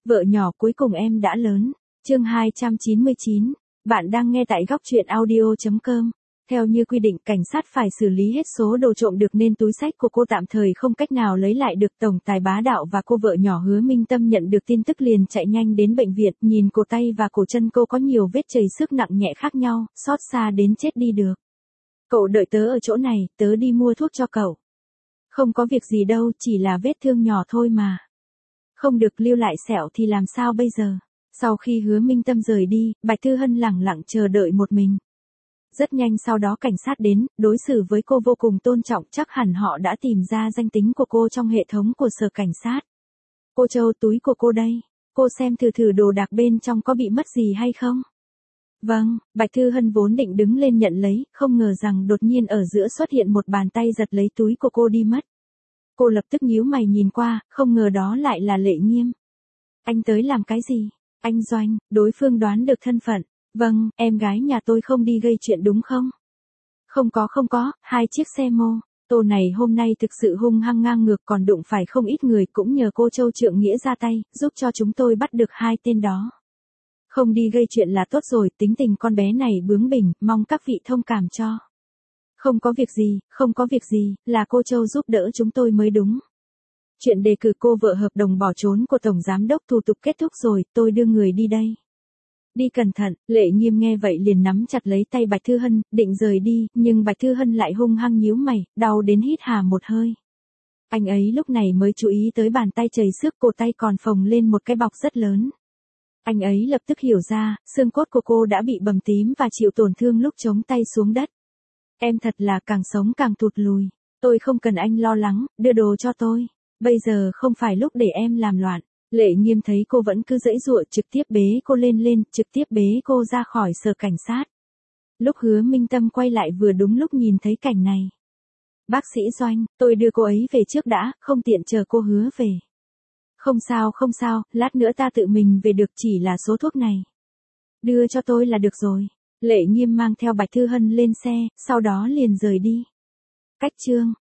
Vợ nhỏ cuối cùng em đã lớn. Chương 299. Bạn đang nghe tại góc truyện audio.com. Theo như quy định, cảnh sát phải xử lý hết số đồ trộm được nên túi xách của cô tạm thời không cách nào lấy lại được. Tổng tài Bá Đạo và cô vợ nhỏ Hứa Minh Tâm nhận được tin tức liền chạy nhanh đến bệnh viện, nhìn cổ tay và cổ chân cô có nhiều vết chảy xước nặng nhẹ khác nhau, xót xa đến chết đi được. Cậu đợi tớ ở chỗ này, tớ đi mua thuốc cho cậu. Không có việc gì đâu, chỉ là vết thương nhỏ thôi mà. Không được lưu lại sẹo thì làm sao bây giờ? Sau khi Hứa Minh Tâm rời đi, Bạch Thư Hân lẳng lặng chờ đợi một mình. Rất nhanh sau đó cảnh sát đến, đối xử với cô vô cùng tôn trọng, chắc hẳn họ đã tìm ra danh tính của cô trong hệ thống của sở cảnh sát. Cô Châu, túi của cô đây. Cô xem thử đồ đạc bên trong có bị mất gì hay không? Vâng, Bạch Thư Hân vốn định đứng lên nhận lấy, không ngờ rằng đột nhiên ở giữa xuất hiện một bàn tay giật lấy túi của cô đi mất. Cô lập tức nhíu mày nhìn qua, không ngờ đó lại là Lệ Nghiêm. Anh tới làm cái gì? Anh Doanh, đối phương đoán được thân phận. Vâng, em gái nhà tôi không đi gây chuyện đúng không? Không có, 2 chiếc xe mô tô này hôm nay thực sự hung hăng ngang ngược, còn đụng phải không ít người, cũng nhờ cô Châu trượng nghĩa ra tay, giúp cho chúng tôi bắt được 2 tên đó. Không đi gây chuyện là tốt rồi, tính tình con bé này bướng bỉnh, mong các vị thông cảm cho. Không có việc gì, là cô Châu giúp đỡ chúng tôi mới đúng. Chuyện đề cử cô vợ hợp đồng bỏ trốn của Tổng Giám đốc thủ tục kết thúc rồi, tôi đưa người đi đây. Đi cẩn thận. Lệ Nghiêm nghe vậy liền nắm chặt lấy tay Bạch Thư Hân, định rời đi, nhưng Bạch Thư Hân lại hung hăng nhíu mày, đau đến hít hà một hơi. Anh ấy lúc này mới chú ý tới bàn tay chảy xước, cổ tay còn phồng lên một cái bọc rất lớn. Anh ấy lập tức hiểu ra, xương cốt của cô đã bị bầm tím và chịu tổn thương lúc chống tay xuống đất. Em thật là càng sống càng thụt lùi. Tôi không cần anh lo lắng, đưa đồ cho tôi. Bây giờ không phải lúc để em làm loạn. Lệ Nghiêm thấy cô vẫn cứ giãy giụa, trực tiếp bế cô lên, trực tiếp bế cô ra khỏi sở cảnh sát. Lúc Hứa Minh Tâm quay lại vừa đúng lúc nhìn thấy cảnh này. Bác sĩ Doanh, tôi đưa cô ấy về trước đã, không tiện chờ cô Hứa về. Không sao, lát nữa ta tự mình về được, chỉ là số thuốc này. Đưa cho tôi là được rồi. Lệ Nghiêm mang theo Bạch Thư Hân lên xe, sau đó liền rời đi. Cách chương